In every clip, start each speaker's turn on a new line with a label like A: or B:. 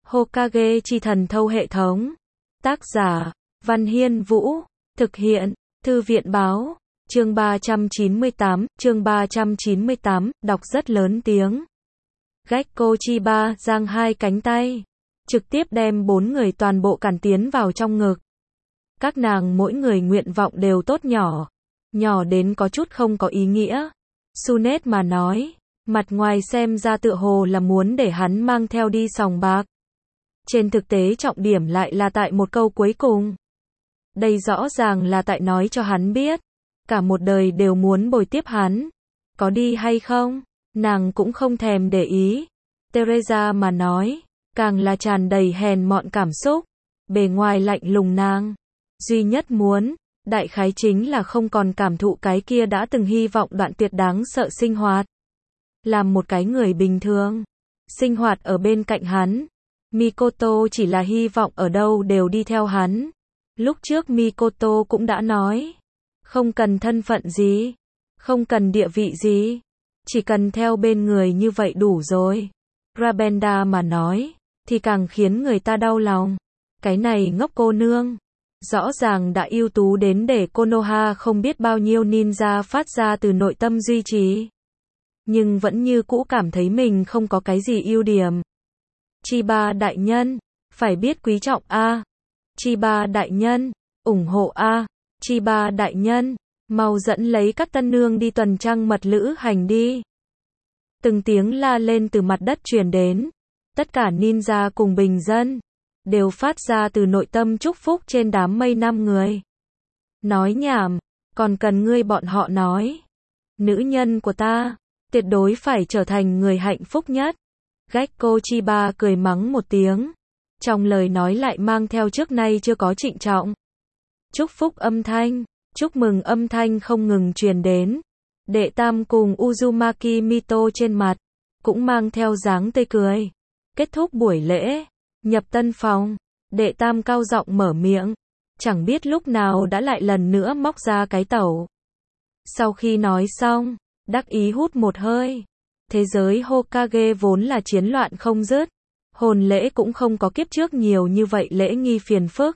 A: Hokage chi thần thâu hệ thống. Tác giả, Văn Hiên Vũ. Thực hiện, Thư viện Báo. Chương 398, đọc rất lớn tiếng. Gekko Chiba giang hai cánh tay, trực tiếp đem 4 người toàn bộ cản tiến vào trong ngực. Các nàng mỗi người nguyện vọng đều tốt nhỏ, nhỏ đến có chút không có ý nghĩa. Sunet mà nói, mặt ngoài xem ra tựa hồ là muốn để hắn mang theo đi sòng bạc. Trên thực tế trọng điểm lại là tại một câu cuối cùng. Đây rõ ràng là tại nói cho hắn biết, cả một đời đều muốn bồi tiếp hắn. Có đi hay không, nàng cũng không thèm để ý. Teresa mà nói, càng là tràn đầy hèn mọn cảm xúc. Bề ngoài lạnh lùng nàng, duy nhất muốn, đại khái chính là không còn cảm thụ cái kia đã từng hy vọng đoạn tuyệt đáng sợ sinh hoạt. Làm một cái người bình thường, sinh hoạt ở bên cạnh hắn. Mikoto chỉ là hy vọng ở đâu đều đi theo hắn. Lúc trước Mikoto cũng đã nói, không cần thân phận gì, không cần địa vị gì, chỉ cần theo bên người như vậy đủ rồi. Rabenda mà nói, thì càng khiến người ta đau lòng. Cái này ngốc cô nương, rõ ràng đã ưu tú đến để Konoha không biết bao nhiêu ninja phát ra từ nội tâm duy trì. Nhưng vẫn như cũ cảm thấy mình không có cái gì ưu điểm. Chiba đại nhân, phải biết quý trọng a. Chiba đại nhân, ủng hộ a. Chiba đại nhân, mau dẫn lấy các tân nương đi tuần trăng mật lữ hành đi. Từng tiếng la lên từ mặt đất truyền đến. Tất cả ninja cùng bình dân đều phát ra từ nội tâm chúc phúc trên đám mây 5 người. Nói nhảm, còn cần ngươi bọn họ nói. Nữ nhân của ta, tuyệt đối phải trở thành người hạnh phúc nhất. Gekko Chiba cười mắng một tiếng. Trong lời nói lại mang theo trước nay chưa có trịnh trọng. Chúc phúc âm thanh, chúc mừng âm thanh không ngừng truyền đến. Đệ tam cùng Uzumaki Mito trên mặt, cũng mang theo dáng tươi cười. Kết thúc buổi lễ, nhập tân phòng, đệ tam cao giọng mở miệng. Chẳng biết lúc nào đã lại lần nữa móc ra cái tẩu. Sau khi nói xong, đắc ý hút một hơi. Thế giới Hokage vốn là chiến loạn không dứt. Hồn lễ cũng không có kiếp trước nhiều như vậy lễ nghi phiền phức.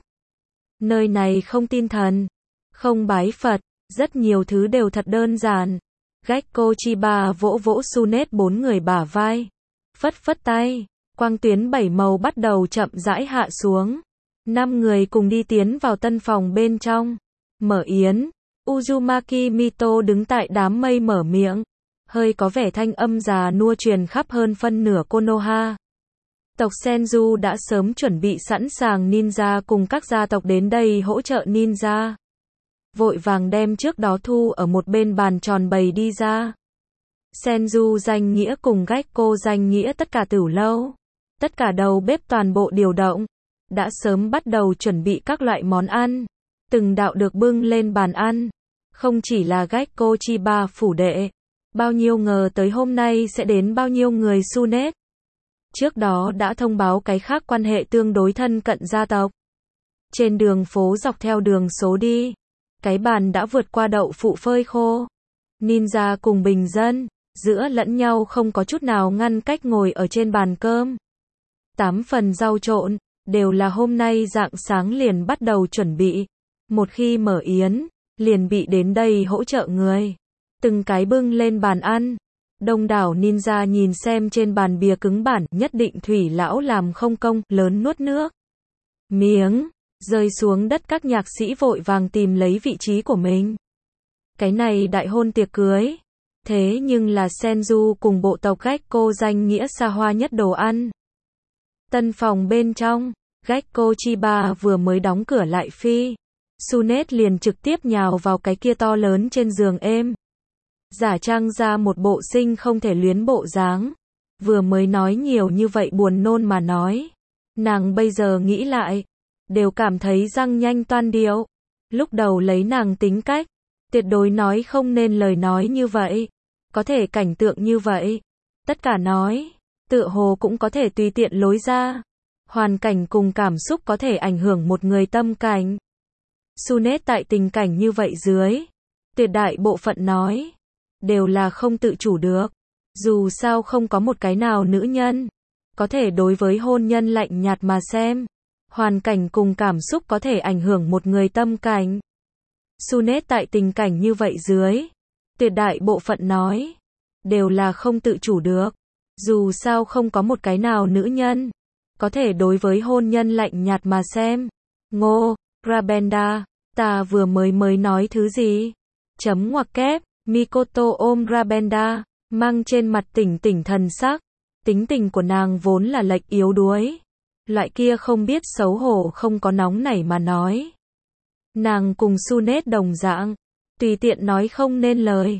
A: Nơi này không tin thần, không bái Phật, rất nhiều thứ đều thật đơn giản. Gekko Chiba vỗ vỗ Sunet 4 người bả vai, phất phất tay, quang tuyến 7 màu bắt đầu chậm rãi hạ xuống. 5 người cùng đi tiến vào tân phòng bên trong. Mở yến, Uzumaki Mito đứng tại đám mây mở miệng, hơi có vẻ thanh âm già nua truyền khắp hơn phân nửa Konoha. Tộc Senju đã sớm chuẩn bị sẵn sàng ninja cùng các gia tộc đến đây hỗ trợ ninja. Vội vàng đem trước đó thu ở một bên bàn tròn bày đi ra. Senju danh nghĩa cùng Gekko danh nghĩa tất cả tửu lâu, tất cả đầu bếp toàn bộ điều động, đã sớm bắt đầu chuẩn bị các loại món ăn, từng đạo được bưng lên bàn ăn. Không chỉ là Gekko Chiba phủ đệ, bao nhiêu ngờ tới hôm nay sẽ đến bao nhiêu người Sunet. Trước đó đã thông báo cái khác quan hệ tương đối thân cận gia tộc. Trên đường phố dọc theo đường số đi, cái bàn đã vượt qua đậu phụ phơi khô. Ninja cùng bình dân, giữa lẫn nhau không có chút nào ngăn cách ngồi ở trên bàn cơm. 8 phần rau trộn, đều là hôm nay rạng sáng liền bắt đầu chuẩn bị. Một khi mở yến, liền bị đến đây hỗ trợ người. Từng cái bưng lên bàn ăn. Đông đảo ninja nhìn xem trên bàn bìa cứng bản, nhất định thủy lão làm không công, lớn nuốt nước miếng, rơi xuống đất. Các nhạc sĩ vội vàng tìm lấy vị trí của mình. Cái này đại hôn tiệc cưới, thế nhưng là Senju cùng bộ tộc Gekko danh nghĩa xa hoa nhất đồ ăn. Tân phòng bên trong, Gekko Chiba vừa mới đóng cửa lại phi, Sunet liền trực tiếp nhào vào cái kia to lớn trên giường êm. Giả trang ra một bộ sinh không thể luyến bộ dáng. Vừa mới nói nhiều như vậy buồn nôn mà nói. Nàng bây giờ nghĩ lại, đều cảm thấy răng nhanh toan điệu. Lúc đầu lấy nàng tính cách, tuyệt đối nói không nên lời nói như vậy. Có thể cảnh tượng như vậy. Tất cả nói, tựa hồ cũng có thể tùy tiện lối ra. Hoàn cảnh cùng cảm xúc có thể ảnh hưởng một người tâm cảnh. Sunet tại tình cảnh như vậy dưới, tuyệt đại bộ phận nói đều là không tự chủ được. Dù sao không có một cái nào nữ nhân có thể đối với hôn nhân lạnh nhạt mà xem. Hoàn cảnh cùng cảm xúc có thể ảnh hưởng một người tâm cảnh. Sunet tại tình cảnh như vậy dưới, tuyệt đại bộ phận nói, đều là không tự chủ được. Dù sao không có một cái nào nữ nhân, có thể đối với hôn nhân lạnh nhạt mà xem. Ngô, Rabenda, ta vừa mới nói thứ gì? Chấm ngoặc kép, Mikoto ôm Rabenda, mang trên mặt tỉnh tỉnh thần sắc. Tính tình của nàng vốn là lệch yếu đuối. Loại kia không biết xấu hổ không có nóng nảy mà nói. Nàng cùng Sunet đồng dạng, tùy tiện nói không nên lời.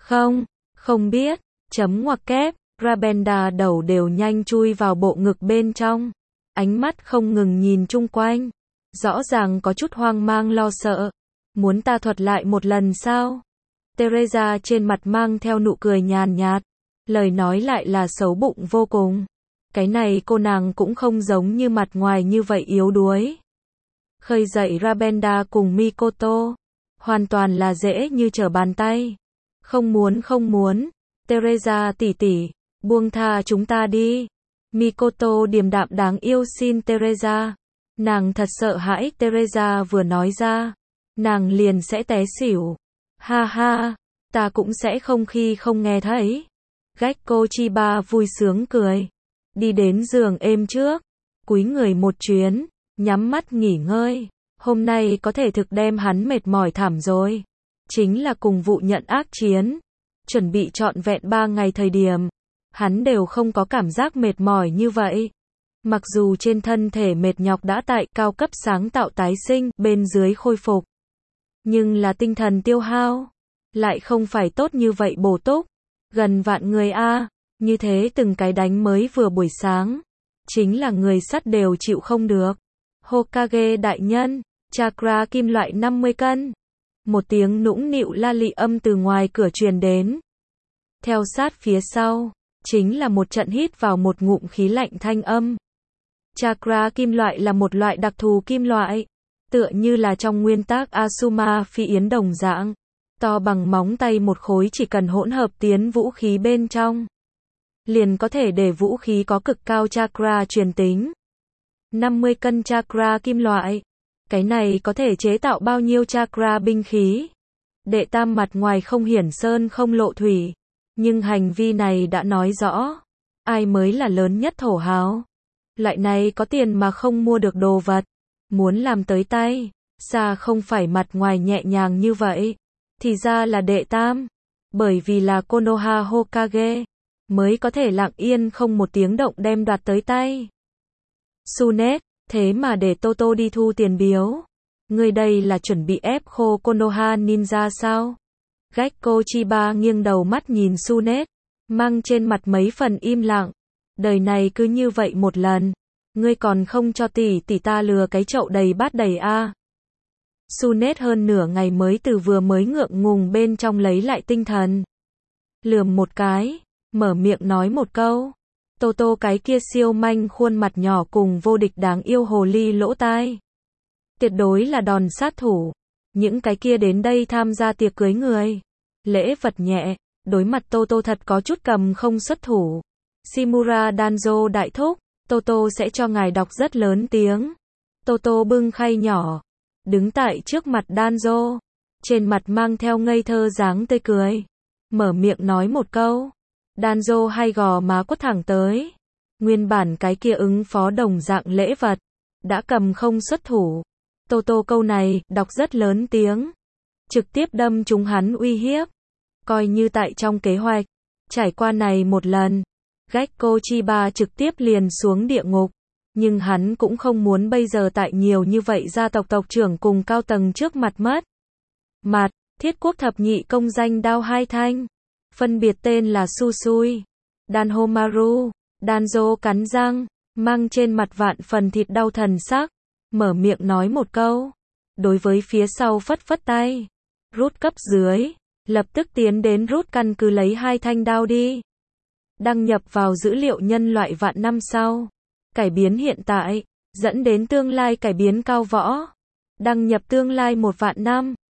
A: Không biết, chấm ngoặc kép, Rabenda đầu đều nhanh chui vào bộ ngực bên trong. Ánh mắt không ngừng nhìn chung quanh. Rõ ràng có chút hoang mang lo sợ. Muốn ta thuật lại một lần sao? Teresa trên mặt mang theo nụ cười nhàn nhạt. Lời nói lại là xấu bụng vô cùng. Cái này cô nàng cũng không giống như mặt ngoài như vậy yếu đuối. Khơi dậy Rabenda cùng Mikoto. Hoàn toàn là dễ như trở bàn tay. Không muốn. Teresa tỷ tỷ, buông tha chúng ta đi. Mikoto điềm đạm đáng yêu xin Teresa. Nàng thật sợ hãi Teresa vừa nói ra. Nàng liền sẽ té xỉu. Ha ha, ta cũng sẽ không khi không nghe thấy. Gekko Chiba vui sướng cười. Đi đến giường êm trước. Cúi người một chuyến. Nhắm mắt nghỉ ngơi. Hôm nay có thể thực đem hắn mệt mỏi thảm rồi. Chính là cùng vụ nhận ác chiến. Chuẩn bị trọn vẹn 3 ngày thời điểm. Hắn đều không có cảm giác mệt mỏi như vậy. Mặc dù trên thân thể mệt nhọc đã tại cao cấp sáng tạo tái sinh bên dưới khôi phục. Nhưng là tinh thần tiêu hao. Lại không phải tốt như vậy bổ túc. Gần vạn người a, như thế từng cái đánh mới vừa buổi sáng. Chính là người sắt đều chịu không được. Hokage đại nhân, chakra kim loại 50 cân. Một tiếng nũng nịu la lị âm từ ngoài cửa truyền đến. Theo sát phía sau, chính là một trận hít vào một ngụm khí lạnh thanh âm. Chakra kim loại là một loại đặc thù kim loại. Tựa như là trong nguyên tắc Asuma phi yến đồng dạng. To bằng móng tay một khối chỉ cần hỗn hợp tiến vũ khí bên trong. Liền có thể để vũ khí có cực cao chakra truyền tính. 50 cân chakra kim loại. Cái này có thể chế tạo bao nhiêu chakra binh khí. Đệ tam mặt ngoài không hiển sơn không lộ thủy. Nhưng hành vi này đã nói rõ. Ai mới là lớn nhất thổ hào. Loại này có tiền mà không mua được đồ vật. Muốn làm tới tay. Xa không phải mặt ngoài nhẹ nhàng như vậy. Thì ra là đệ tam. Bởi vì là Konoha Hokage. Mới có thể lặng yên không một tiếng động đem đoạt tới tay. Sunet, thế mà để Toto đi thu tiền biếu. Người đây là chuẩn bị ép khô Konoha Ninja sao? Gekko Chiba nghiêng đầu mắt nhìn Sunet. Mang trên mặt mấy phần im lặng. Đời này cứ như vậy một lần. Ngươi còn không cho tỷ tỷ ta lừa cái chậu đầy bát đầy a. Sunet hơn nửa ngày mới từ vừa mới ngượng ngùng bên trong lấy lại tinh thần. Lườm một cái, mở miệng nói một câu. Toto cái kia siêu manh khuôn mặt nhỏ cùng vô địch đáng yêu hồ ly lỗ tai. Tuyệt đối là đòn sát thủ. Những cái kia đến đây tham gia tiệc cưới người. Lễ vật nhẹ, đối mặt Toto thật có chút cầm không xuất thủ. Shimura Danzo đại thúc, Toto sẽ cho ngài đọc rất lớn tiếng. Toto bưng khay nhỏ. Đứng tại trước mặt Danzo. Trên mặt mang theo ngây thơ dáng tươi cười. Mở miệng nói một câu. Danzo hai gò má quất thẳng tới. Nguyên bản cái kia ứng phó đồng dạng lễ vật. Đã cầm không xuất thủ. Toto câu này, đọc rất lớn tiếng. Trực tiếp đâm trúng hắn uy hiếp. Coi như tại trong kế hoạch. Trải qua này một lần. Gekko Chiba trực tiếp liền xuống địa ngục. Nhưng hắn cũng không muốn bây giờ tại nhiều như vậy gia tộc tộc trưởng cùng cao tầng trước mặt mất. Mặt, thiết quốc thập nhị công danh đao hai thanh. Phân biệt tên là Susui, Danhomaru. Danzo cắn răng, mang trên mặt vạn phần thịt đau thần sắc. Mở miệng nói một câu. Đối với phía sau phất phất tay. Rút cấp dưới. Lập tức tiến đến rút căn cứ lấy hai thanh đao đi. Đăng nhập vào dữ liệu nhân loại vạn năm sau. Cải biến hiện tại. Dẫn đến tương lai cải biến cao võ. Đăng nhập tương lai 1 vạn năm.